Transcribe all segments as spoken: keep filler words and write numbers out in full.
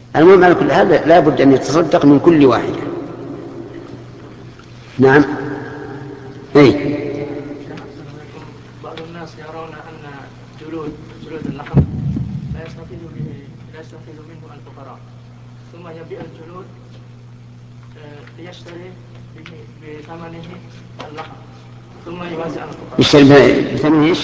المهم على كل حال لا بد أن يتصدق من كل واحدة. نعم. أي بعض الناس يرون أن جلود جلود اللحم لا يستفيد به لا يستفيد منه الفقراء، ثم يبيع الجلود ليشتري بثمنه اللحم ثم يوزع على الفقراء. يشتري بثمنه ايش؟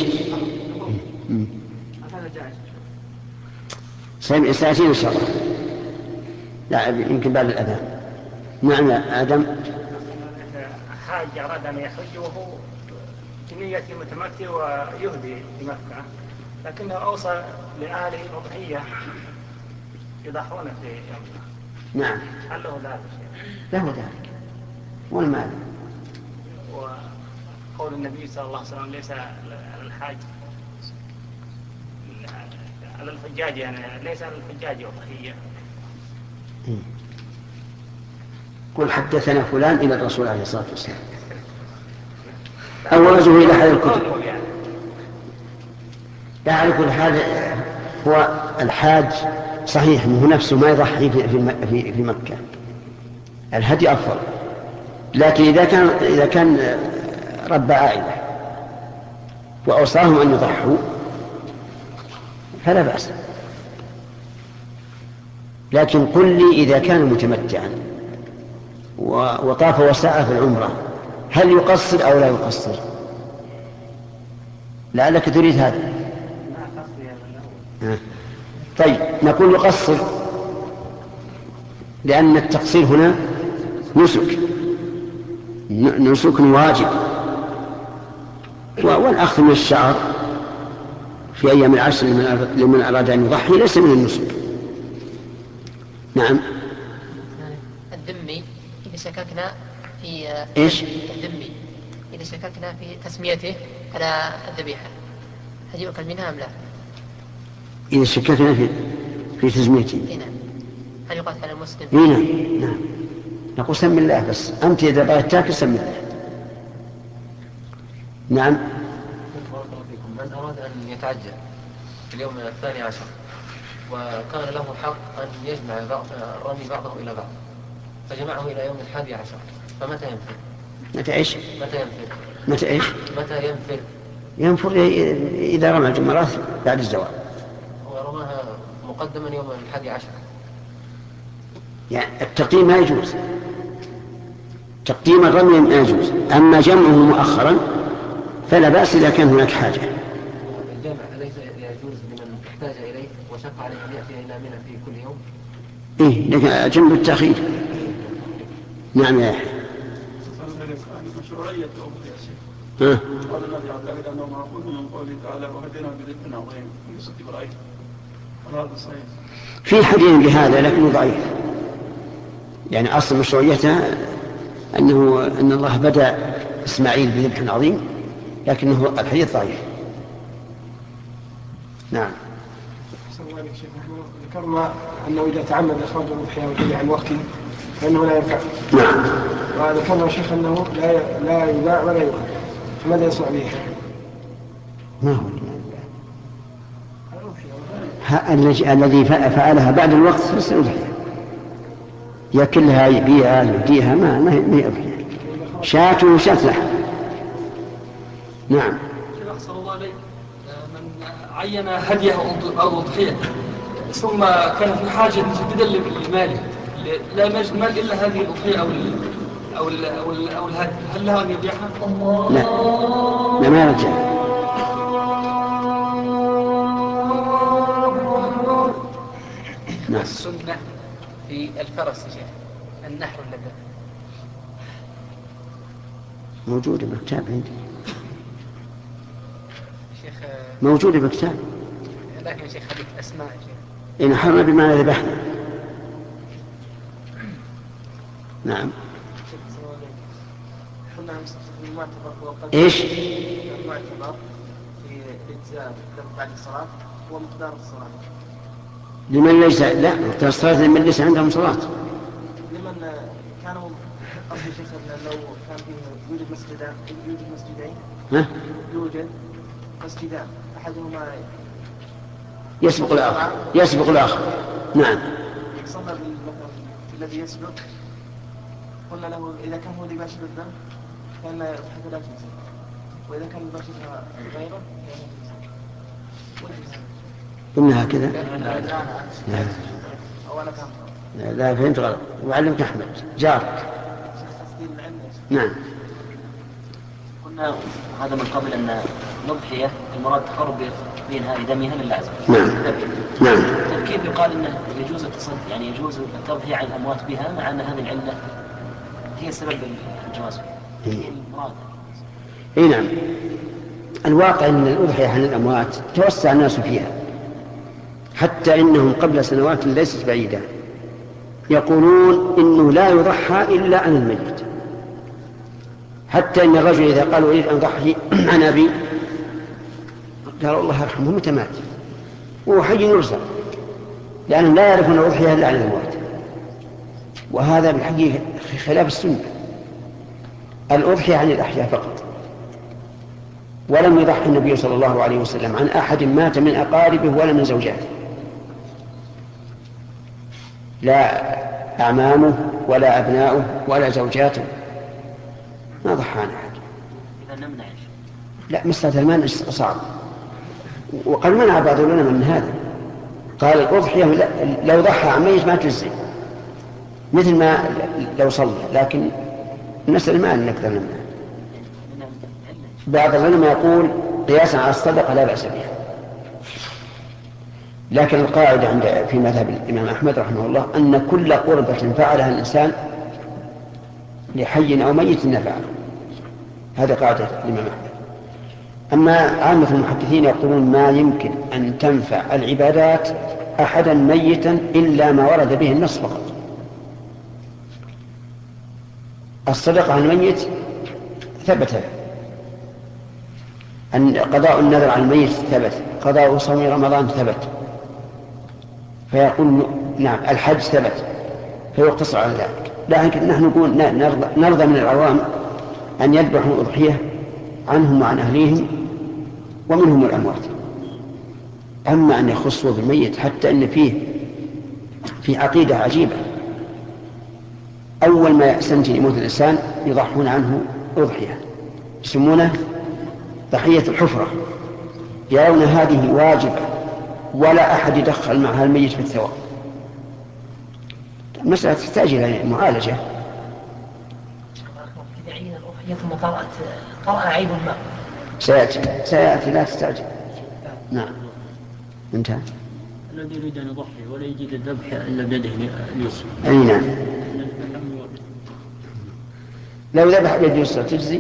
هذا جائز. سيأتينا إن شاء الله. لا يمكن بعد الأذان. نعم يا آدم. حاج أراد أن يحج وهو بنية متمتع ويهدي بمكة، لكنه أوصى لأهله أضحية يضحون في يومه. نعم. هل له ذلك؟ له ذلك. والمال. وقول النبي صلى الله عليه وسلم ليس على الحاج على الحجاج، يعني ليس على الحجاج أضحية. قل حدثنا فلان إلى الرسول عليه الصلاة والسلام أو رجل إلى هذا الكتب. لا على كل حال هو الحاج صحيح منه نفسه ما يضحي في, في, في مكة، الهدي أفضل، لكن إذا كان, إذا كان رب عائلة وأوصاهم أن يضحوا فلا بأس. لكن قل لي إذا كان متمتعا وطاف وسعى في العمرة هل يقصر أو لا يقصر؟ لعلك تريد هذا. طيب نقول يقصر، لأن التقصير هنا نسك نسك واجب، والأخذ من الشعر في أيام العشر لمن أراد أن يضحي ليس من النسك. نعم. الذمي إذا شككنا في إيش؟ الذمي إذا شككنا في تسميته على الذبيحة هل يؤكل منها أم لا؟ إذا شككنا في في تسميته نعم هل يقاتل على المسلم؟ نعم نعم نقول سم الله، بس أنت إذا بغيت تاكل سم الله. نعم. من أراد أن يتعجل في اليوم الثاني عشر وكان له حق أن يجمع الرمي بعضه إلى بعض فجمعه إلى يوم الحادي عشر، فمتى ينفر؟ متى إيش؟ متى ينفر؟ متى إيش؟ متى ينفر؟ ينفر إذا رمى الجمرات بعد الزوال. هو رماها مقدما يوم الحادي عشر. يعني التقديم ما يجوز، تقديم الرمي ما يجوز، أما جمعه مؤخرا فلا بأس إذا كان هناك حاجة. الجمع أليس يجوز لمن احتاج إليه وشق عليه أن يأتي إلى منى في كل يوم؟ إيه لكن جنب التأخير. نعم يا يحيى. مشروعية الأضحية يا شيخ. ها. قال الذي يعتقد أنه معقول من قوله تعالى وهدينا بذبح عظيم في قصة إبراهيم. هذا صحيح. في حديث بهذا لكنه ضعيف، يعني أصل مشروعيته أنه أن الله بدأ إسماعيل بذبح عظيم، لكنه الحديث ضعيف. نعم. ذكرنا أنه إذا تعمد إخراج الأضحية وجمع عن وقته فإنه لا يرفع. نعم. وذكرنا شيخ أنه لا لا يباع ولا يؤكل، فماذا يصنع به؟ ما هو الذي فعلها بعد الوقت فسر أضحية، يأكلها يبيعها يديها ما ما هي أضحية، شاة وشاة لحم. نعم. شيخ أحسن الله عليك، من عين هديه أو أضحية ثم كان في حاجة جديدة لماله لا يجد مال إلا هذه الأضحية أو ال أو ال أو ال أو الهدي، هل له أن يبيعها؟ لا لا ما رجع. نعم. السنة في الفرس النحر اللبن موجودة بكتاب عندي. شيخ موجودة بكتاب. لكن شيخ حديث أسماء شيخ. إن حرنا بما ذبحنا. نعم. إيش؟ المعتبر في الإجزاء بعد الصلاة هو مقدار الصلاة. لمن ليس لا مقدار الصلاة لمن ليس عندهم صلاة. لمن كانوا أصل شيخ لو كان فيه يوجد مسجدان يوجد مسجدين. ها؟ يوجد مسجدان أحدهما يسبق الآخر يسبق الآخر. نعم. يقصر الذي يسبق قلنا له إذا كان هو لباشر الدم فإن الأضحية لا تجزي، وإذا كان لباشرها غيره قلنا هكذا. لا أو أنا فهمت لا, لا فهمت غلط. وعلمك أحمد جارك. نعم. قلنا هذا من قبل أن الأضحية المراد تقرب بينها لدمها للازم. نعم. نعم. كيف يقال أنه يجوز التصدي يعني يجوز التضحية عن الأموات بها مع أن هذه العلة هي سبب الجواز؟ هي المراد. اي نعم. الواقع أن الأضحية عن الأموات توسع الناس فيها، حتى إنهم قبل سنوات ليست بعيدة يقولون إنه لا يضحى إلا عن الميت، حتى إن الرجل إذا قال أريد أن أضحي عن أبي قال الله يرحمه متى مات وهو حي يرزق، لأنهم لا يعرفون الأضحية إلا عن الأموات. وهذا بالحقيقة خلاف السنة. الأضحية عن الأحياء فقط، ولم يضحي النبي صلى الله عليه وسلم عن أحد مات من أقاربه ولا من زوجاته، لا أعمامه ولا أبناؤه ولا زوجاته، ما ضحى عن أحد. إذا نمنع لا، مسألة المنع صعب، وقد منع بعض العلماء من هذا، قال الأضحية لو ضحى عن ميت ما تجزي مثل ما لو صلى، لكن المسألة ما نقدر نمنع. بعض العلماء يقول قياسا على الصدقة لا بأس بها، لكن القاعدة عند في مذهب الإمام أحمد رحمه الله أن كل قربة فعلها الإنسان لحي أو ميت نفعه، هذا قاعدة الإمام أحمد. أما عامة المحدثين يقولون ما يمكن أن تنفع العبادات أحدا ميتا إلا ما ورد به النص فقط. الصدقة عن الميت ثبت، أن قضاء النذر عن الميت ثبت، قضاء صوم رمضان ثبت، فيقول نعم الحج ثبت، فيقتصر على ذلك. لكن نحن نقول نرضى, نرضى من العوام أن يذبحوا الأضحية عنهم وعن أهليهم ومنهم الأموات. أما أن يخصوا بالميت، حتى أن فيه في عقيدة عجيبة، أول ما يستنتج يموت الإنسان يضحون عنه أضحية، يسمونه ضحية الحفرة، يرون هذه واجبة ولا أحد يدخل معها الميت في الثواب. المسألة تحتاج إلى معالجة. ثم قرأت قرأ عيب الماء سيأتي سيأتي لا تستعجل. نعم انتهى. الذي يريد أن يضحي ولا يجد الذبح إلا بيده اليسرى. أي نعم. لو ذبح بيده اليسرى تجزي؟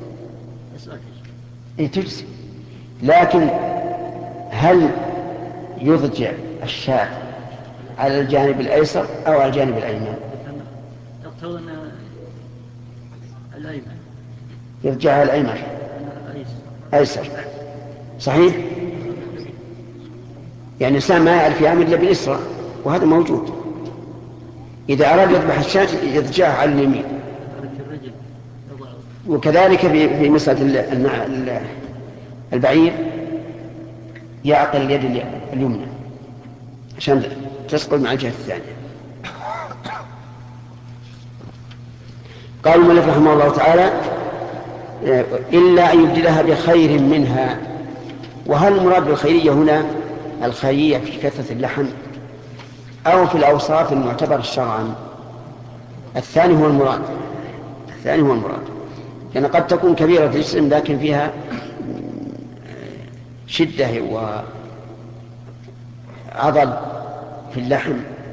إيه تجزي، لكن هل يضجع الشاة على الجانب الأيسر أو على الجانب الأيمن؟ يقتضي أن الأيمن يرجع على الأيمن أيسر، صحيح؟ يعني الإنسان ما يعرف يعمل إلا باليسرى، وهذا موجود. إذا أراد يذبح الشاة يرجعها على اليمين. وكذلك في مسألة البعير يعقل اليد اليمنى عشان تسقط مع الجهة الثانية. قال المؤلف رحمه الله تعالى إلا أن يبدلها بخير منها. وهل المراد بالخيرية هنا الخيرية في كثرة اللحم أو في الأوصاف المعتبرة شرعا؟ الثاني هو المراد، الثاني هو المراد، لأن يعني قد تكون كبيرة في الجسم لكن فيها شدة وعضل في اللحم،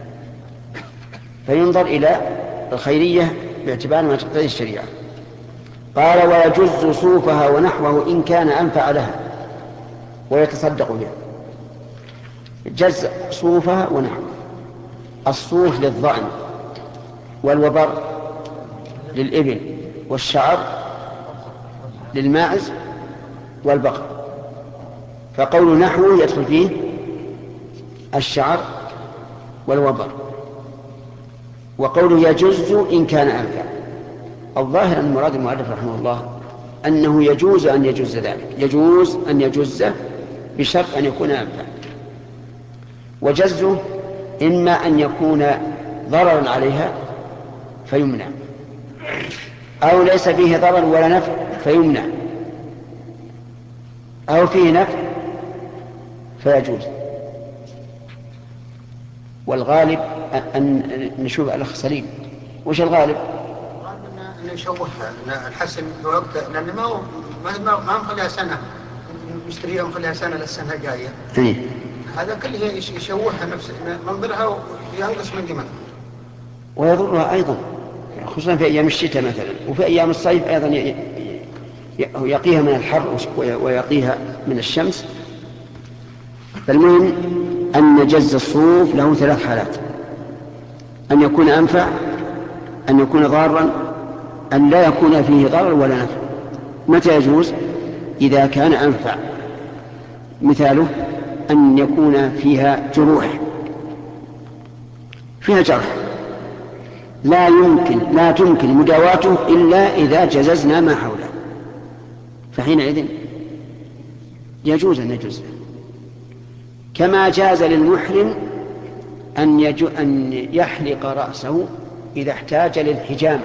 فينظر إلى الخيرية باعتبار ما تقتضي الشريعة. قال ويجز صوفها ونحوه إن كان أنفع لها ويتصدق بها. جز صوفها ونحوه، الصوف للضأن والوبر للإبل والشعر للماعز والبقر، فقول نحوه يدخل فيه الشعر والوبر، وقوله يجوز إن كان أنفع. الظاهر أن مراد المؤلف رحمه الله أنه يجوز أن يجوز ذلك، يجوز أن يجوزه بشرط أن يكون أنفع. وجزه إما أن يكون ضررا عليها فيمنع، أو ليس فيه ضرر ولا نفع فيمنع، أو فيه نفع فيجوز. والغالب أن نشوف الأخ سليم وش الغالب؟ أن نشوهها نحسن بوقت، لأن ما هو ما ما نخليها سنة نشتريها ونخليها سنة للسنة الجاية. إيه. هذا كله يشوهها نفس منظرها وينقص من قيمتها. ويضرها أيضا خصوصا في أيام الشتاء مثلا، وفي أيام الصيف أيضا يقيها من الحر ويقيها من الشمس. فالمهم أن جز الصوف له ثلاث حالات: أن يكون أنفع، أن يكون ضارا، أن لا يكون فيه ضرر ولا نفع. متى يجوز؟ إذا كان أنفع. مثاله أن يكون فيها جروح، فيها جرح لا يمكن لا تمكن مداواته إلا إذا جززنا ما حوله، فحينئذ يجوز أن يجوز. كما جاز للمحرم أن, يجو أن يحلق رأسه إذا احتاج للحجامة،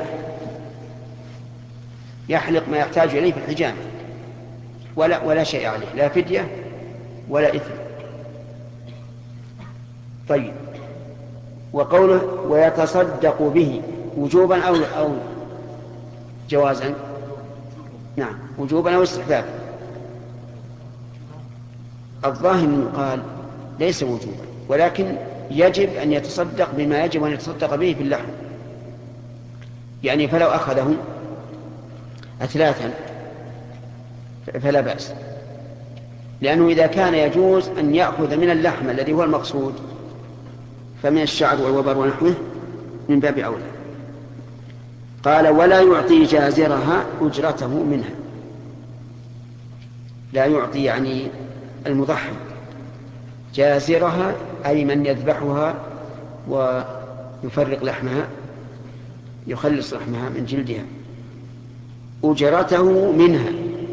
يحلق ما يحتاج إليه في الحجامة ولا, ولا شيء عليه، لا فدية ولا إثم. طيب، وقوله ويتصدق به وجوبا أو, أو جوازا؟ نعم، وجوبا أو استحبابا. الظاهر من قال ليس وجوبا، ولكن يجب أن يتصدق بما يجب أن يتصدق به في اللحم. يعني فلو أخذه أثلاثا فلا بأس، لأنه إذا كان يجوز أن يأخذ من اللحم الذي هو المقصود فمن الشعر والوبر ونحوه من باب أولى. قال ولا يعطي جازرها أجرته منها. لا يعطي يعني المضحي، جازرها أي من يذبحها ويفرق لحمها، يخلص لحمها من جلدها، أجرته منها،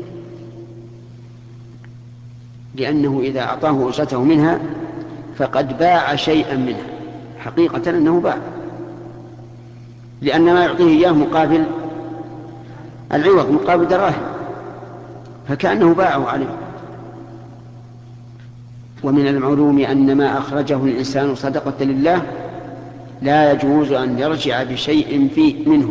لأنه إذا أعطاه أجرته منها فقد باع شيئا منها، حقيقة أنه باع، لأن ما يعطيه إياه مقابل العوض، مقابل دراهم، فكأنه باعه عليه. ومن المعلوم أن ما أخرجه الإنسان صدقة لله لا يجوز أن يرجع بشيء فيه منه.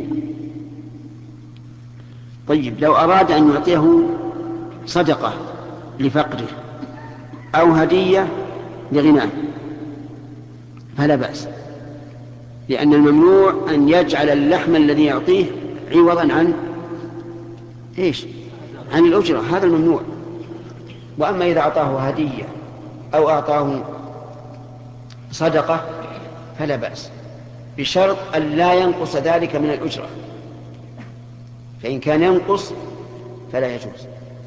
طيب، لو أراد أن يعطيه صدقة لفقره أو هدية لغناه فلا بأس، لأن الممنوع أن يجعل اللحم الذي يعطيه عوضا عن إيش؟ عن الأجرة، هذا الممنوع. وأما إذا أعطاه هدية أو أعطاه صدقة فلا بأس، بشرط أن لا ينقص ذلك من الأجرة، فإن كان ينقص فلا يجوز.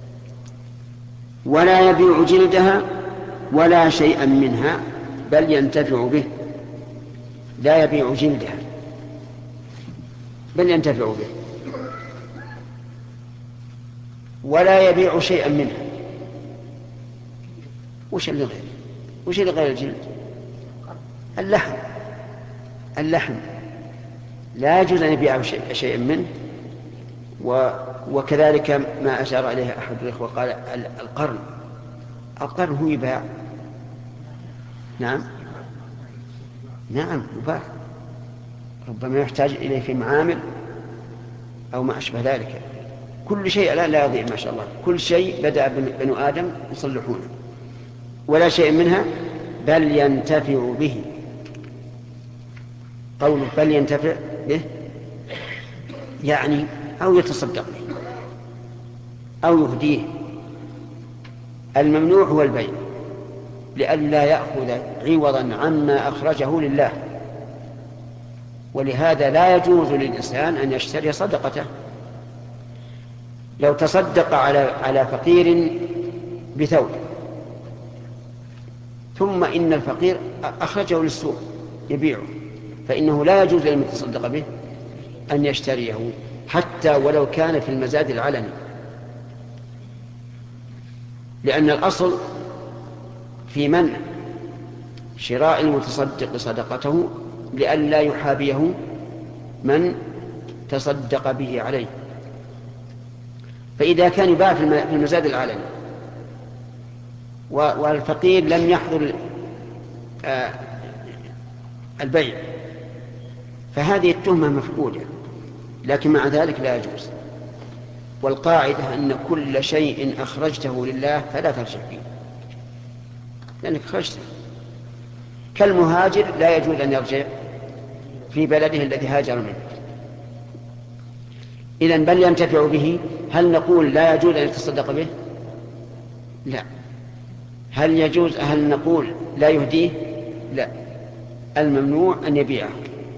ولا يبيع جلدها ولا شيئا منها بل ينتفع به. لا يبيع جلدها بل ينتفع به، ولا يبيع شيئا منها. وش اللي غير وش اللي غير الجلد؟ اللحم. اللحم لا يجوز أن يبيع شيئا منه. وكذلك ما أشار إليه أحد الإخوة قال القرن. القرن هو يباع. نعم نعم يباع، ربما يحتاج إليه في معامل أو ما أشبه ذلك. كل شيء لا, لا يضيع ما شاء الله، كل شيء بدأ بنو آدم يصلحونه. ولا شيء منها بل ينتفع به. قوله بل ينتفع به يعني أو يتصدق به أو يهديه. الممنوع هو البيع، لئلا يأخذ عوضا عما أخرجه لله. ولهذا لا يجوز للإنسان أن يشتري صدقته. لو تصدق على على فقير بثوب ثم إن الفقير أخرجه للسوق يبيعه، فإنه لا يجوز لمن تصدق به أن يشتريه حتى ولو كان في المزاد العلني، لأن الأصل في منع شراء المتصدق صدقته لئلا يحابيه من تصدق به عليه. فإذا كان يباع في المزاد العلني والفقير لم يحضر البيع فهذه التهمة مفقودة، لكن مع ذلك لا يجوز. والقاعدة أن كل شيء أخرجته لله فلا ترجع فيه، لأنك أخرجته. كالمهاجر لا يجوز أن يرجع في بلده الذي هاجر منه. إذن بل ينتفع به. هل نقول لا يجوز أن يتصدق به؟ لا. هل يجوز؟ هل نقول لا يهديه؟ لا. الممنوع أن يبيعه.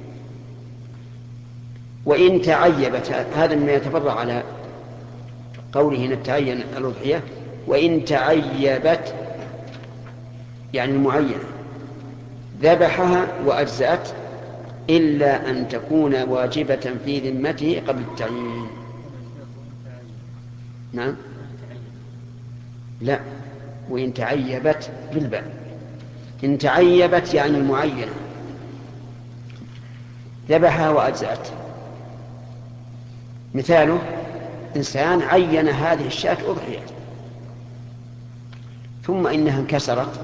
وإن تعيبت، هذا مما يتفرع على قوله نتعين الأضحية، وإن تعيبت يعني المعينة ذبحها وأجزأت إلا أن تكون واجبة في ذمته قبل التعيين. نعم لا، وإن تعيبت بالباء. إن تعيبت يعني المعينة ذبحها وأجزأت. مثاله إنسان عين هذه الشاة أضحية ثم إنها انكسرت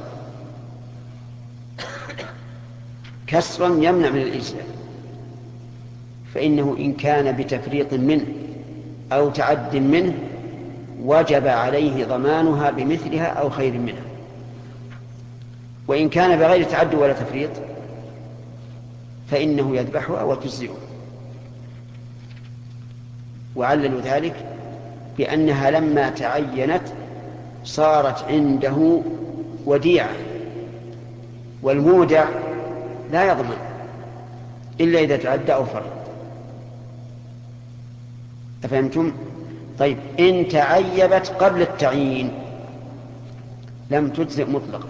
كسرا يمنع من الإجزاء، فإنه إن كان بتفريط منه أو تعد منه وجب عليه ضمانها بمثلها أو خير منها. وإن كان بغير تعد ولا تفريط فإنه يذبحها وتجزئه. وعللوا ذلك بأنها لما تعينت صارت عنده وديعة، والمودع لا يضمن إلا إذا تعدى أو فرط. أفهمتم؟ طيب إن تعيبت قبل التعيين لم تجزئ مطلقا،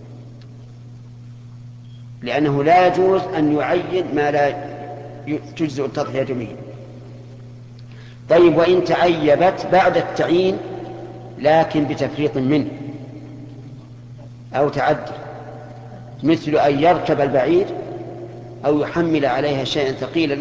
لأنه لا يجوز أن يعين ما لا تجزئ التضحية به. طيب وإن تعيبت بعد التعيين لكن بتفريط منه أو تعدي، مثل أن يركب البعير أو يحمل عليها شيئا ثقيلا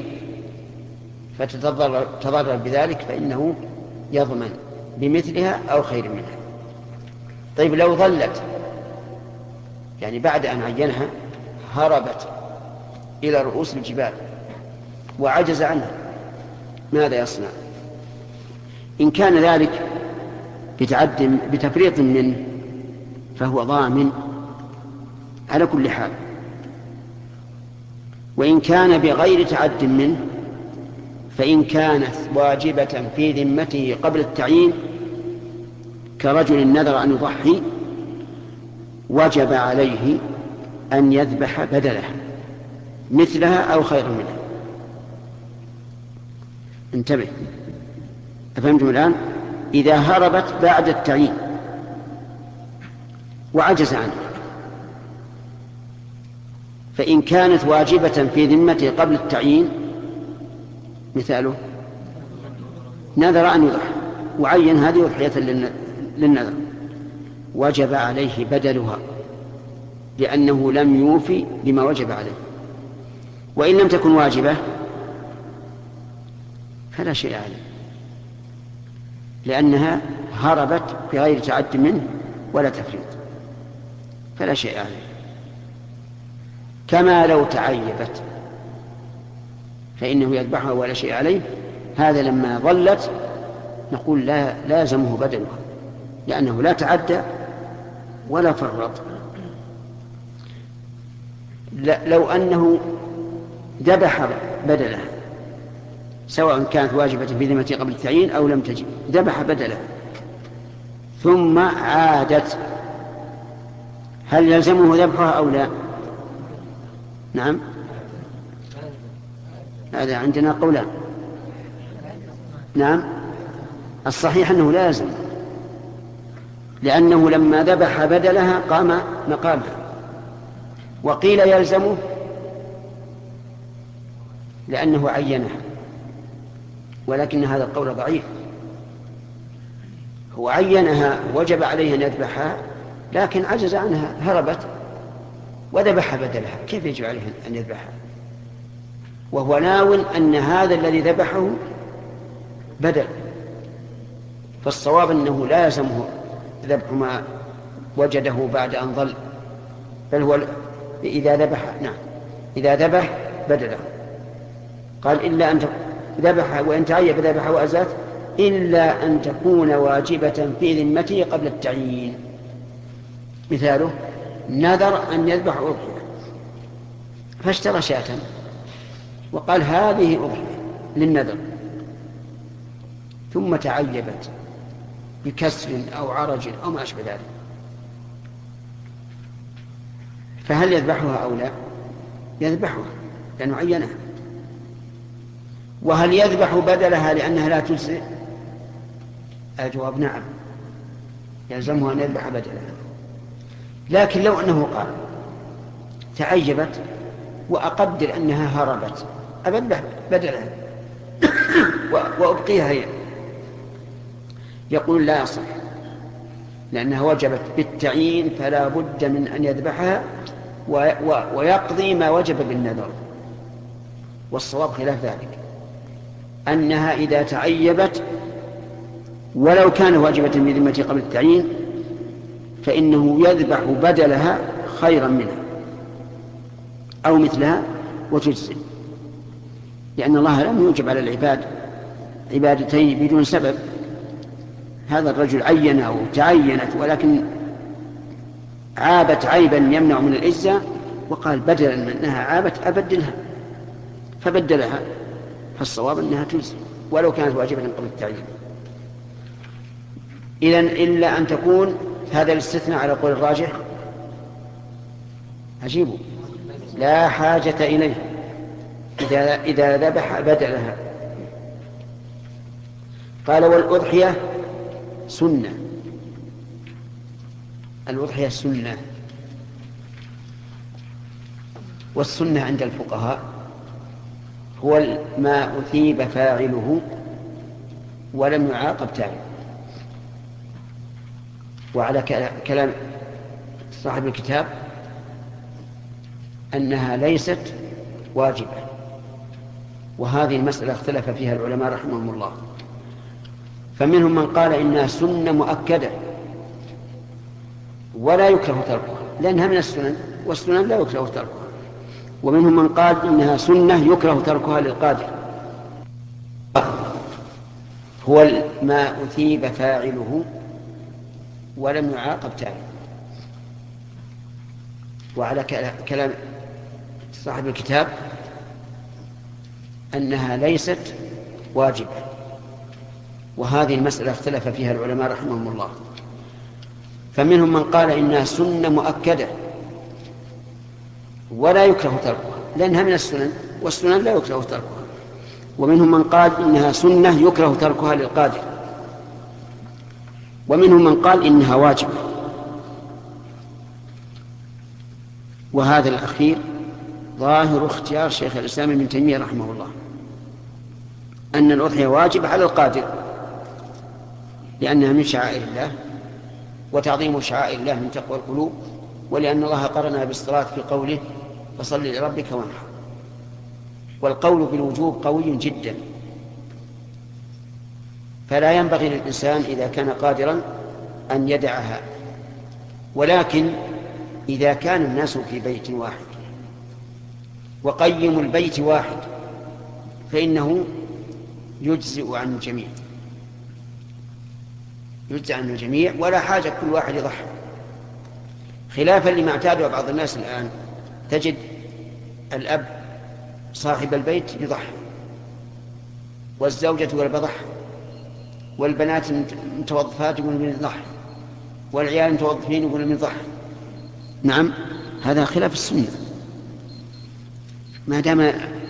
فتتضرر بذلك، فإنه يضمن بمثلها أو خير منها. طيب لو ظلت يعني بعد أن عينها هربت إلى رؤوس الجبال وعجز عنها، ماذا يصنع؟ إن كان ذلك بتعد بتفريط منه فهو ضامن على كل حال. وإن كان بغير تعد منه فإن كانت واجبة في ذمته قبل التعيين كرجل نذر أن يضحي وجب عليه أن يذبح بدلها مثلها أو خير منها. انتبه، أفهمتم الآن؟ إذا هربت بعد التعيين وعجز عنه فإن كانت واجبة في ذمته قبل التعيين، مثاله نذر أن يضحي وعين هذه أضحية للنذر وجب عليه بدلها لأنه لم يوفي بما وجب عليه. وإن لم تكن واجبة فلا شيء عليه، لأنها هربت بغير تعد منه ولا تفريط، فلا شيء عليه. كما لو تعيبت فإنه يذبحها ولا شيء عليه. هذا لما ظلت نقول لا لازمه بدلها لأنه لا تعدى ولا فرط. لو أنه ذبح بدلها سواء كانت واجبة في ذمته قبل التعيين أو لم تجب، ذبح بدلها ثم عادت، هل يلزمه ذبحها أو لا؟ نعم، هذا عندنا قولان. نعم، الصحيح أنه لازم، لأنه لما ذبح بدلها قام مقامها. وقيل يلزمه لأنه عينها، ولكن هذا القول ضعيف. هو عينها وجب عليه أن يذبحها لكن عجز عنها، هربت وذبح بدلها، كيف يجب عليه أن يذبحها؟ وهو ناو أن هذا الذي ذبحه بدل، فالصواب أنه لا يلزمه ذبح ما وجده بعد أن ظل، بل هو إذا ذبح نعم إذا ذبح بدله. قال إلا أن ذبح وإن تعيب ذبح وأزات إلا أن تكون واجبة في ذمته قبل التعيين. مثاله نذر أن يذبح أضحية فاشترى شاة وقال هذه أضحية للنذر، ثم تعيبت بكسر أو عرج أو ما أشبه ذلك، فهل يذبحها أو لا؟ يذبحها لأنه عينها. وهل يذبح بدلها لأنها لا تجزئ؟ الجواب نعم، يلزمه أن يذبح بدلها. لكن لو أنه قال تعيبت وأقدر أنها هربت أذبح بدلها وأبقيها هي، يقول لا يصح لأنها وجبت بالتعيين فلا بد من أن يذبحها ويقضي ما وجب بالنذر. والصواب خلاف ذلك، أنها إذا تعيبت ولو كان واجبة بذمته قبل التعيين فإنه يذبح بدلها خيرا منها أو مثلها وتجزي، لأن الله لم يوجب على العباد عبادتين بدون سبب. هذا الرجل عين أو تعينت ولكن عابت عيبا يمنع من الإجزاء وقال بدلا من أنها عابت أبدلها فبدلها، فالصواب أنها تجزي ولو كانت واجبة قبل التعيين. إذن إلا أن تكون هذا الاستثناء على قول الراجح عجيب لا حاجة إليه إذا, إذا ذبح بدلها. قال والأضحية سنة، الأضحية سنة، والسنة عند الفقهاء هو ما أثيب فاعله ولم يعاقب تاركه. وعلى كلام صاحب الكتاب أنها ليست واجبة، وهذه المسألة اختلف فيها العلماء رحمهم الله، فمنهم من قال إنها سنة مؤكدة ولا يكره تركها لأنها من السنن والسنن لا يكره تركها، ومنهم من قال إنها سنة يكره تركها للقادر. هو ما أثيب فاعله ولم يعاقب تاركه. وعلى كلام صاحب الكتاب أنها ليست واجبة، وهذه المسألة اختلف فيها العلماء رحمهم الله، فمنهم من قال إنها سنة مؤكدة ولا يكره تركها لأنها من السنن والسنن لا يكره تركها، ومنهم من قال إنها سنة يكره تركها للقادر، ومنهم من قال إنها واجبة. وهذا الأخير ظاهر اختيار شيخ الإسلام ابن تيمية رحمه الله، أن الأضحية واجب على القادر لأنها من شعائر الله، وتعظيم شعائر الله من تقوى القلوب، ولأن الله قرنها بالصلاة في قوله فصل لربك وانحر. والقول بالوجوب قوي جدا، فلا ينبغي للإنسان إذا كان قادرا أن يدعها، ولكن إذا كان الناس في بيت واحد وقيم البيت واحد فإنه يجزئ عن الجميع، يجزئ عن الجميع ولا حاجة كل واحد يضحي، خلافا لما اعتاده بعض الناس الآن. تجد الأب صاحب البيت يضحي، والزوجة والبضح، والبنات متوظفات يقولون من الضحي، والعيال متوظفين يقولون من الضحي. نعم، هذا خلاف السنة. ما دام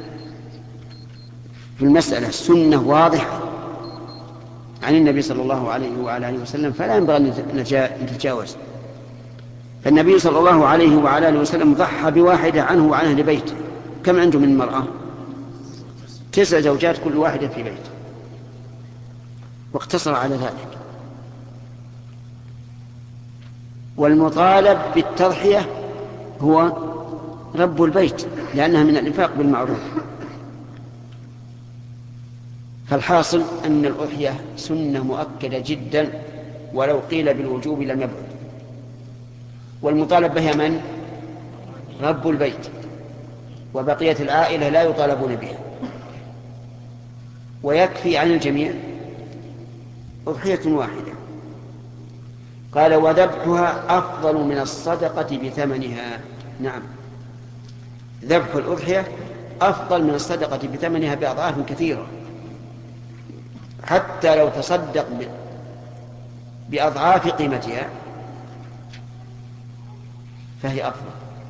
في المسألة السنة واضحة عن النبي صلى الله عليه وعلى آله وسلم فلا ينبغي أن نتجاوز. فالنبي صلى الله عليه وعلى آله وسلم ضحى بواحدة عنه وعن أهل بيته. كم عنده من المرأة؟ تسع زوجات كل واحدة في بيت، واقتصر على ذلك. والمطالب بالتضحية هو رب البيت، لأنها من الإنفاق بالمعروف، فالحاصل أن الأضحية سنة مؤكدة جدا، ولو قيل بالوجوب لم يبعد. والمطالب بها من؟ رب البيت، وبقية العائلة لا يطالبون بها. ويكفي عن الجميع أضحية واحدة. قال وذبحها أفضل من الصدقة بثمنها. نعم، ذبح الأضحية أفضل من الصدقة بثمنها بأضعاف كثيرة، حتى لو تصدق بأضعاف قيمتها فهي أفضل،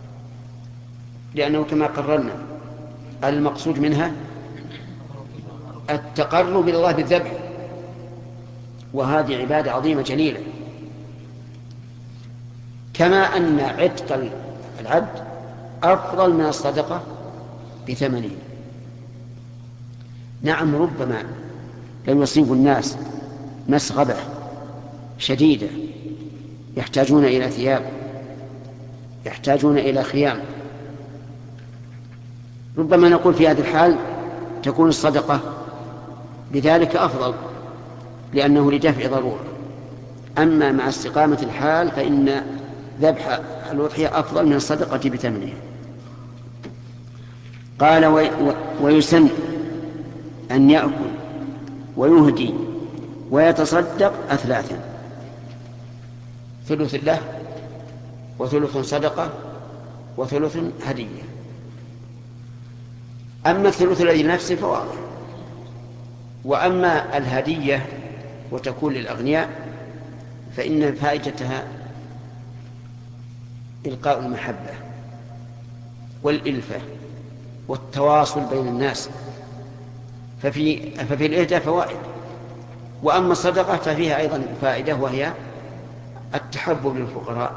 لأنه كما قررنا المقصود منها التقرب إلى الله بالذبح، وهذه عبادة عظيمة جليلة. كما أن عتق العبد أفضل من الصدقة بثمنه. نعم، ربما لو يصيب الناس مسغبة شديدة يحتاجون إلى ثياب، يحتاجون إلى خيام، ربما نقول في هذه الحال تكون الصدقة بذلك أفضل، لأنه لدفع ضرورة. أما مع استقامة الحال فإن ذبح الأضحية أفضل من الصدقة بثمنها. قال ويسن أن يأكل ويهدي ويتصدق أثلاثا: ثلث له، وثلث صدقة، وثلث هدية. أما الثلث الذي لنفسه فواضح، وأما الهدية وتكون للأغنياء فإن فائدتها إلقاء المحبة والإلفة والتواصل بين الناس، ففي, ففي الإهداء فوائد. وأما الصدقة ففيها أيضا فائدة، وهي التحبب للفقراء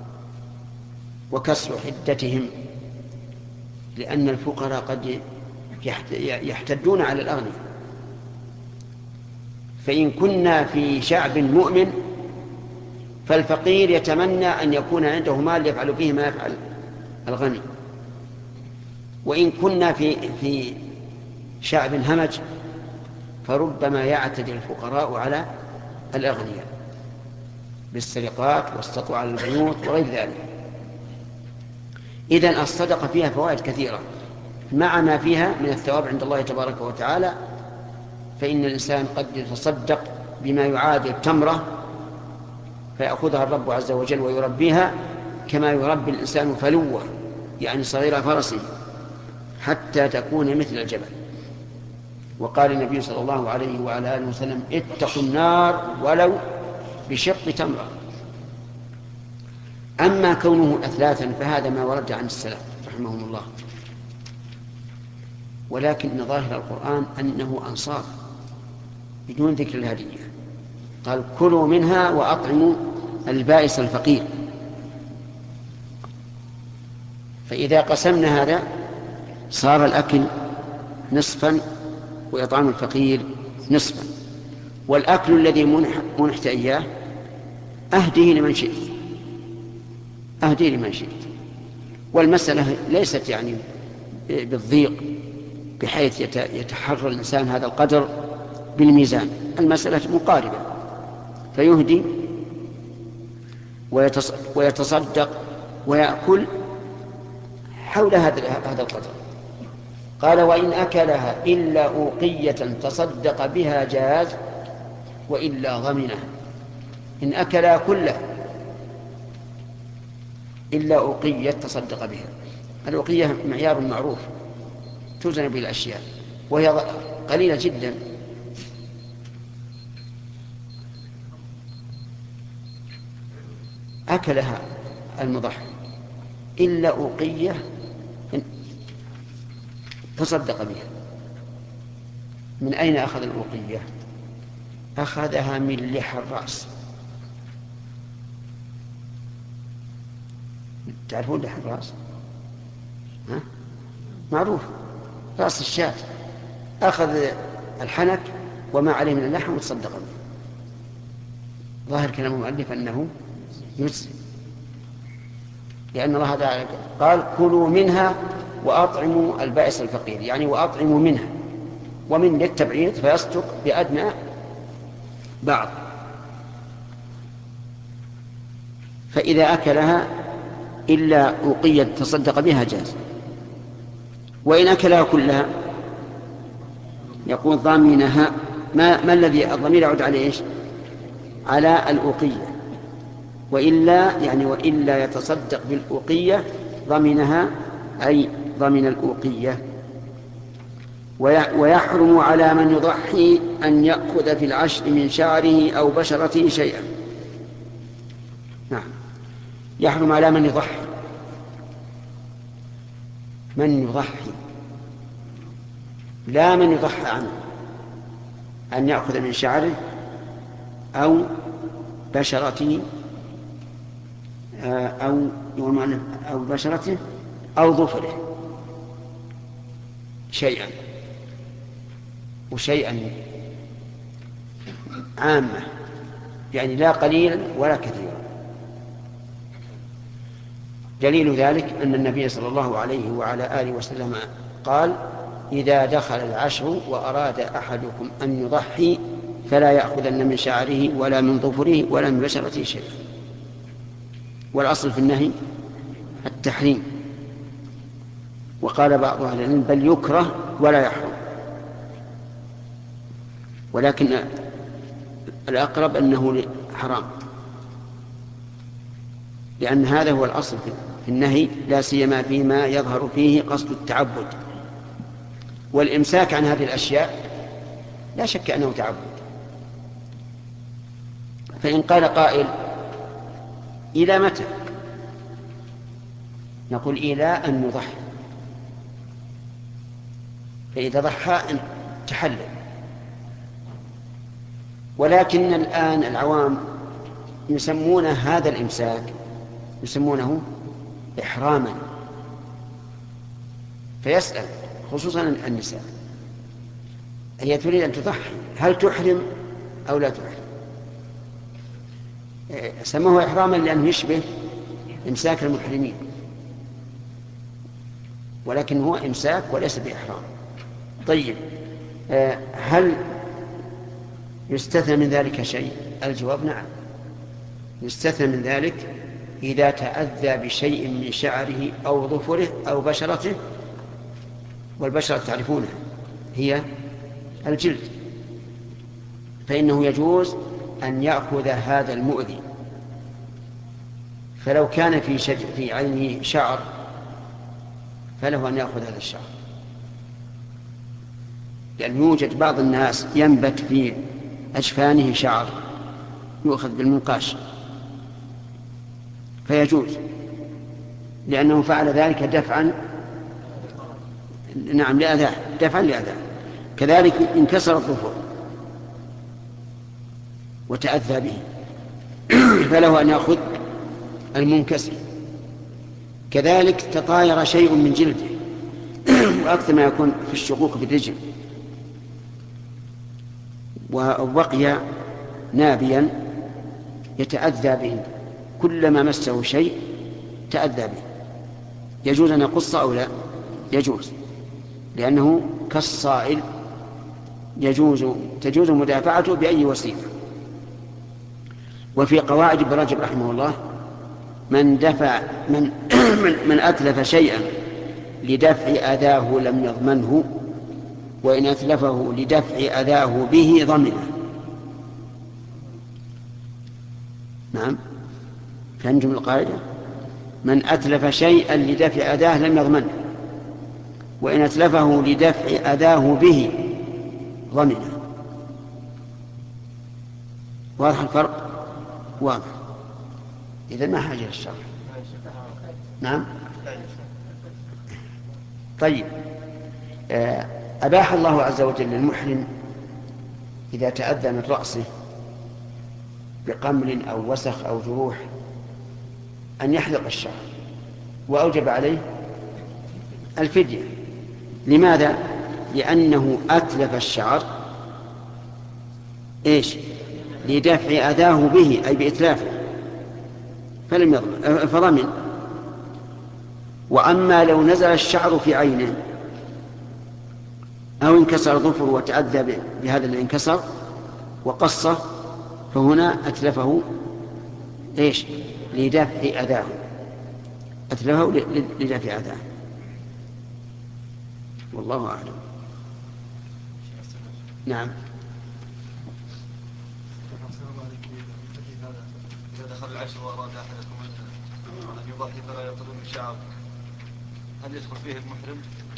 وكسر حدتهم، لأن الفقراء قد يحتدون على الأغنياء. فإن كنا في شعب مؤمن فالفقير يتمنى أن يكون عنده مال يفعل به ما يفعل الغني، وإن كنا في في شعب همج فربما يعتدي الفقراء على الأغنياء بالسرقات والسطو على البيوت وغير ذلك. إذن الصدقة فيها فوائد كثيرة مع ما فيها من الثواب عند الله تبارك وتعالى. فإن الإنسان قد يتصدق بما يعادل تمرة فيأخذها الرب عز وجل ويربيها كما يربي الإنسان فلوة، يعني صغير فرسه، حتى تكون مثل الجبل. وقال النبي صلى الله عليه وعلى آله وسلم: اتقوا النار ولو بشق تمرة. أما كونه أثلاثا فهذا ما ورد عن السلف رحمهم الله، ولكن ظاهر القرآن أنه أنصاف بدون ذكر الهدية. قال: كلوا منها وأطعموا البائس الفقير. فإذا قسمنا هذا صار الأكل نصفا وإطعام الفقير نصفا، والأكل الذي منحت إياه أهديه لمن شئت، أهديه لمن شئت. والمسألة ليست يعني بالضيق بحيث يتحرر الإنسان هذا القدر بالميزان، المسألة مقاربة، فيهدي ويتصدق ويأكل حول هذا القدر. قال: وإن أكلها إلا أوقية تصدق بها جاز وإلا ضمنها. إن أكلها كلها إلا أوقية تصدق بها. الأوقية معيار معروف توزن به الأشياء، وهي قليلة جدا. أكلها المضحي إلا أوقية تصدق بها. من أين أخذ الأوقية؟ أخذها من لحى الرأس. تعرفون لحى الرأس؟ ها؟ معروف، رأس الشاة. أخذ الحنك وما عليه من اللحم وتصدق به. ظاهر كلام المؤلف أنه يجزي، لأن الله تعالى قال: كلوا منها وأطعموا البائس الفقير، يعني وأطعموا منها. ومن للتبعيض فيصدق بأدنى بعض. فإذا أكلها إلا أوقية تصدق بها جاز. وإن أكلها كلها يقول ضامنها. ما, ما الذي الضمير يعود عليه إيش؟ على الأوقية. وإلا يعني وإلا يتصدق بالأوقية ضمنها أي ضمن الأوقية. ويحرم على من يضحي أن يأخذ في العشر من شعره أو بشرته شيئا. نعم، يحرم على من يضحي. من يضحي لا من يضحى عنه أن يأخذ من شعره أو بشرته أو أو بشرته أو ظفره شيئا. وشيئا عامة يعني لا قليلا ولا كثيرا. دليل ذلك أن النبي صلى الله عليه وعلى آله وسلم قال: إذا دخل العشر وأراد أحدكم أن يضحي فلا يأخذن من شعره ولا من ظفره ولا من بشرته شيئا. والأصل في النهي التحريم. وقال بعض أهل العلم بل يكره ولا يحرم، ولكن الأقرب أنه حرام، لأن هذا هو الأصل في النهي، لا سيما فيما يظهر فيه قصد التعبد. والإمساك عن هذه الأشياء لا شك أنه تعبد. فإن قال قائل: إلى متى؟ نقول: إلى أن يضحي. فإذا ضحى تحلل. ولكن الآن العوام يسمون هذا الإمساك يسمونه إحراما، فيسأل خصوصا النساء: هي تريد أن تضحي، هل تحرم أو لا تحرم؟ سموه إحراما لأنه يشبه إمساك المحرمين، ولكن هو إمساك وليس بإحرام. طيب، هل يستثنى من ذلك شيء؟ الجواب: نعم، يستثنى من ذلك إذا تأذى بشيء من شعره أو ظفره أو بشرته. والبشرة تعرفونها هي الجلد، فإنه يجوز أن يأخذ هذا المؤذي. فلو كان في, شج... في عينه شعر فله أن يأخذ هذا الشعر، لأن يوجد بعض الناس ينبت في أجفانه شعر يؤخذ بالمنقاش، فيجوز، لأنه فعل ذلك دفعا نعم لأذاه دفعا لأذاه. كذلك انكسر الظفر وتأذى به فله أن يأخذ المنكسر. كذلك تطاير شيء من جلده وأكثر ما يكون في الشقوق في الرجل وبقي نابيا يتأذى به، كلما مسه شيء تأذى به، يجوز أن يقص أو لا؟ يجوز، لأنه كالصائل يجوز تجوز مدافعته بأي وسيلة. وفي قواعد ابن رجب رحمه الله: من دفع من من أتلف شيئا لدفع أذاه لم يضمنه، وإن أتلفه لدفع أذاه به ضمنه. نعم، فهمتم القاعدة؟ من أتلف شيئا لدفع أذاه لم يضمنه، وإن أتلفه لدفع أذاه به ضمنه. واضح الفرق؟ واضح. إذا ما حاجة للشرح. نعم. طيب، أباح الله عز وجل للمحرم إذا تأذى من رأسه بقمل أو وسخ أو جروح أن يحلق الشعر، وأوجب عليه الفدية. لماذا؟ لأنه أتلف الشعر إيش؟ لدفع أذاه به، أي بإتلافه، فلم يضمن فضمن. وأما لو نزل الشعر في عينه أو انكسر ظفر وتأذى بهذا اللي انكسر وقصه، فهنا أتلفه إيش؟ لدفع أذاه، أتلفه لدفع أذاه. والله أعلم. نعم. إذا دخل العشر وأراد أحدكم أن يضحي فلا يطلب الشعب، هل يدخل فيه المحرم؟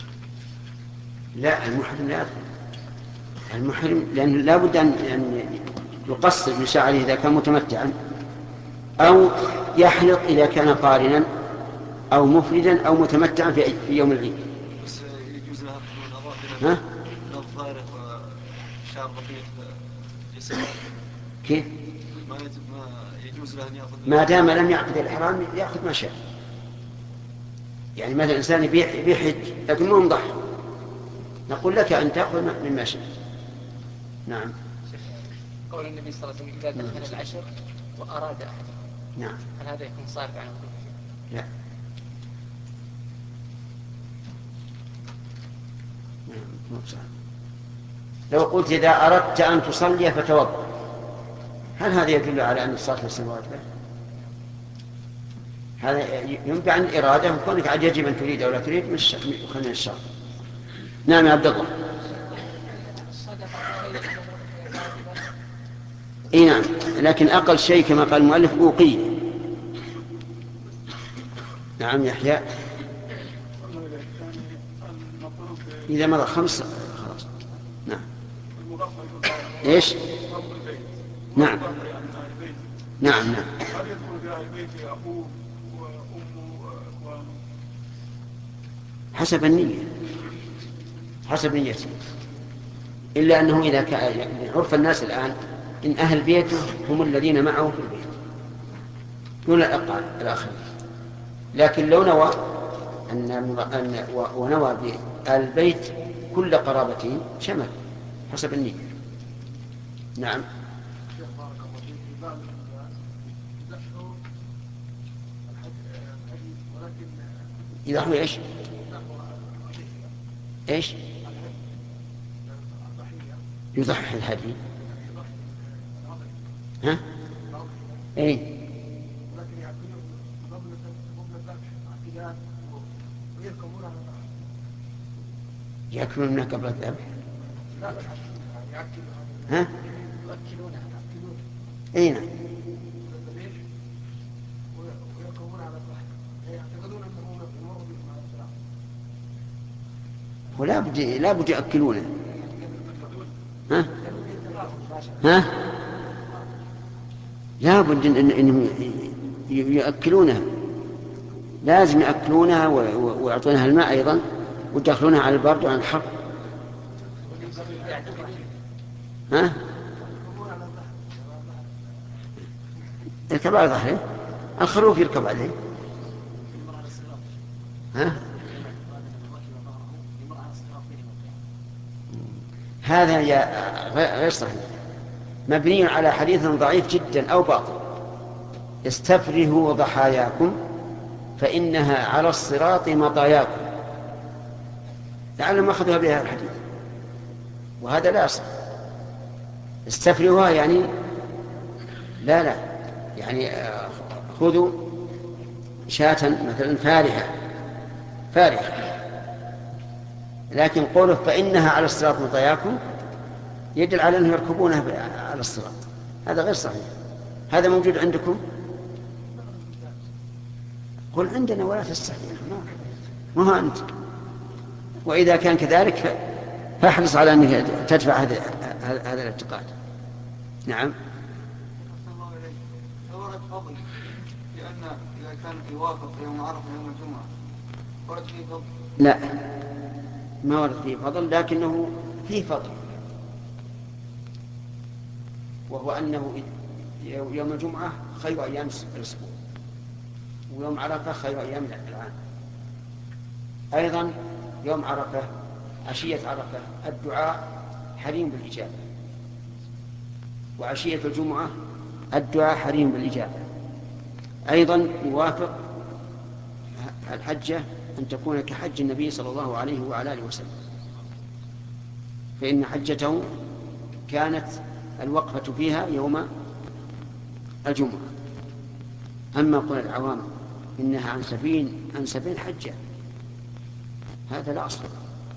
لا، المحرم لا يدخل. المحرم لأنه لا بد أن يقصر من شعره إذا كان متمتعا، أو يحلق إذا كان قارنا، أو مفردا، أو متمتعا في يوم العيد. بس يجوز لها ها؟ الظاهر وشعر بقية جسمه. كيف؟ ما يجوز له أن يأخذ، ما دام لم يعقد الإحرام يأخذ ما شاء. يعني مثلا إنسان بيحج لكن مو مضحي، نقول لك أن تأخذ مما شاء. نعم. قول النبي صلى الله عليه وسلم إذا دخل العشر وأراد أحد، نعم، هل هذا يكون صارف عن وجوده؟ لا. نعم. لو قلت إذا أردت أن تصلي فتوضأ، هل هذا يدل على أن الصلاة ليست واجبة؟ هذا ينبع عن الإرادة، وكونك عاد يجب أن تريد أو لا تريد من الشرع. نعم يا عبد الله. اي نعم، لكن اقل شيء كما قال المؤلف اوقية. نعم يحيى. اذا مضى خمس خلاص. نعم. ايش؟ نعم نعم نعم. هل يدخل في اهل بيت ابوه وامه واخوانه؟ حسب النية، حسب نيته. إلا أنه إذا كان يعني عرف الناس الآن إن أهل بيته هم الذين معه في البيت دون الآخرين، لكن لو نوى أن أن ونوى بالبيت كل قرابته شمل حسب النية. نعم. يضحوا إيش؟ إيش؟ يضحي الهدي. ها؟ إيه؟ يأكلون منها قبل الذبح؟ ها؟ أي نعم. ولا بد لا بد يأكلونه. ها؟ ها؟ لا بد إن إنهم يأكلونها، لازم يأكلونها ويعطونها الماء أيضا، ويدخلونها على البرد وعلى الحر. ها؟ يركب على ظهره، الخروف يركب عليه. ها؟ هذا غير صحيح، مبني على حديث ضعيف جدا أو باطل. استفرهوا ضحاياكم فإنها على الصراط مطاياكم. لعلهم أخذوا بها الحديث، وهذا لا يصح. استفرهوها يعني لا لا يعني خذوا شاة مثلا فارحة فارحة، لكن قوله فإنها على الصراط مطاياكم يدل على أنهم يركبونها على الصراط، هذا غير صحيح. هذا موجود عندكم؟ قل عندنا ولا تستحيل، ما هو أنت. وإذا كان كذلك فاحرص على أنك تدفع هذا هذا الاعتقاد. نعم. ورد فضل لأن إذا كان يوافق يوم عرفة يوم الجمعة ورد فيه فضل؟ لا، ما ورد فيه فضل، لكنه فيه فضل، وهو أنه يوم الجمعة خير أيام الأسبوع، ويوم عرفة خير أيام العام. أيضا يوم عرفة عشية عرفة الدعاء حريم بالإجابة، وعشية الجمعة الدعاء حريم بالإجابة. أيضا يوافق الحجة أن تكون كحج النبي صلى الله عليه وعلى آله وسلم. فإن حجته كانت الوقفة فيها يوم الجمعة. أما قول العوام إنها عن سبعين عن سبعين حجة هذا لا أصل.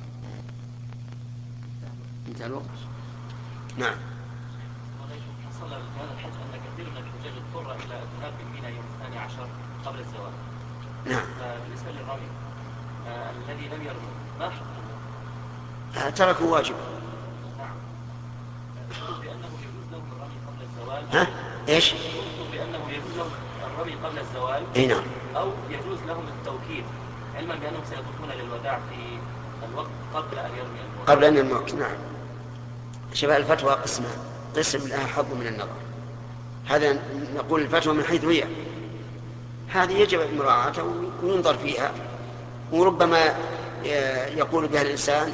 انتهى الوقت. نعم. حصل في هذا الحج أن كثير من الحجاج اضطر إلى الذهاب بالميناء يوم الثاني عشر قبل الزواج. نعم. فبالنسبة للرمي آه الذي لم يرمي ما حكمه؟ تركوا واجب. نعم. يقول بأنه يجوز لهم الرمي قبل الزوال. ها؟ إيش؟ يقول بأنه يجوز لهم الرمي قبل الزوال. أي نعم. أو يجوز لهم التوكيد علما بأنهم سيكونون للوداع في الوقت قبل أن يرمي الموت. قبل أن يرمي. نعم. شباب الفتوى قسمان، قسم لها حظ من النظر. هذا نقول الفتوى من حيث هي، هذه يجب مراعاتها وينظر فيها، وربما يقول بها الإنسان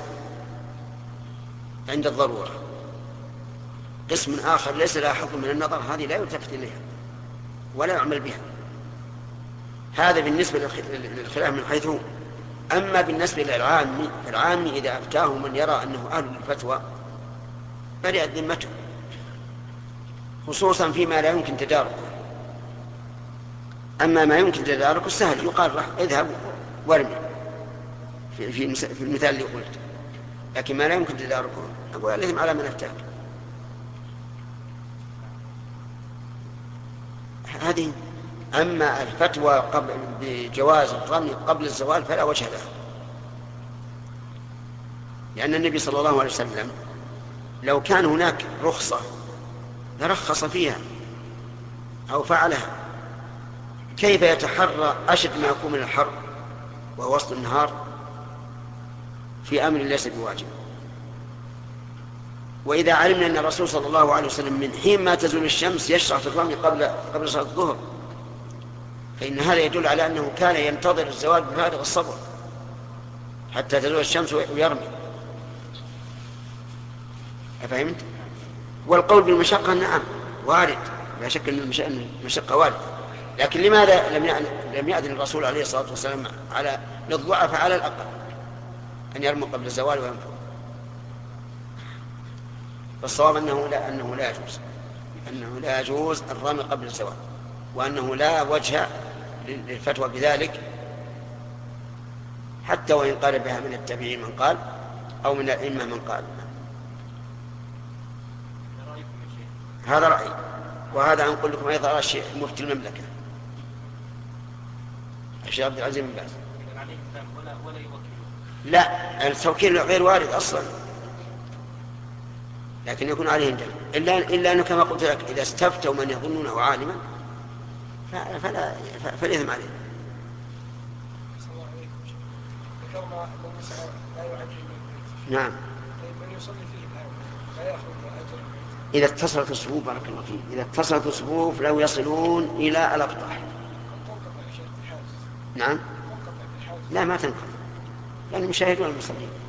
عند الضرورة. قسم آخر ليس لها حظ من النظر، هذه لا يلتفت إليها ولا يعمل بها. هذا بالنسبة للخلاف من حيث هو. أما بالنسبة للعام، العام إذا أفتاه من يرى أنه أهل الفتوى برئت ذمته، خصوصا فيما لا يمكن تداركه. أما ما يمكن تداركه سهل، يقال له اذهب وارمي في, في, في المثال اللي قلت. لكن ما لا يمكن تداركه أقول الإثم على من أفتاك. هذه. أما الفتوى قبل بجواز الرمي قبل الزوال فلا وجه لها، لأن النبي صلى الله عليه وسلم لو كان هناك رخصة لرخص فيها أو فعلها. كيف يتحرى أشد ما يكون من الحر وهو وسط النهار في أمر ليس بواجب؟ وإذا علمنا أن الرسول صلى الله عليه وسلم من حين ما تزول الشمس يشرع في الرمي قبل قبل صلاة الظهر، فإن هذا يدل على أنه كان ينتظر الزوال بفارغ الصبر حتى تزول الشمس ويرمي. أفهمت؟ والقول بالمشقة نعم وارد، لا شك أن المشقة وارد، لكن لماذا لم يأذن الرسول عليه الصلاة والسلام على للضعف على الأقل أن يرموا قبل الزوال وينفر؟ فالصواب أنه لا أنه لا يجوز أنه لا يجوز الرمي قبل الزوال، وأنه لا وجه للفتوى بذلك، حتى وإن قال بها من التابعين من قال أو من الأئمة من قال. هذا رأيي، وهذا أنقل لكم أيضا رأي الشيخ مفتي المملكة الشيخ عبد العزيز بن باز. لا، التوكيل غير وارد أصلا، لكن يكون عليهم دليل. إلا إلا أنه كما قلت لك إذا استفتوا من يظنونه عالما فلا فالإثم عليه. نعم. إذا اتصلت الصفوف بارك الله فيك، إذا اتصلت الصفوف لو يصلون إلى الأقطاع. نعم. لا ما تنقض، لأن المشاهدون المصلين.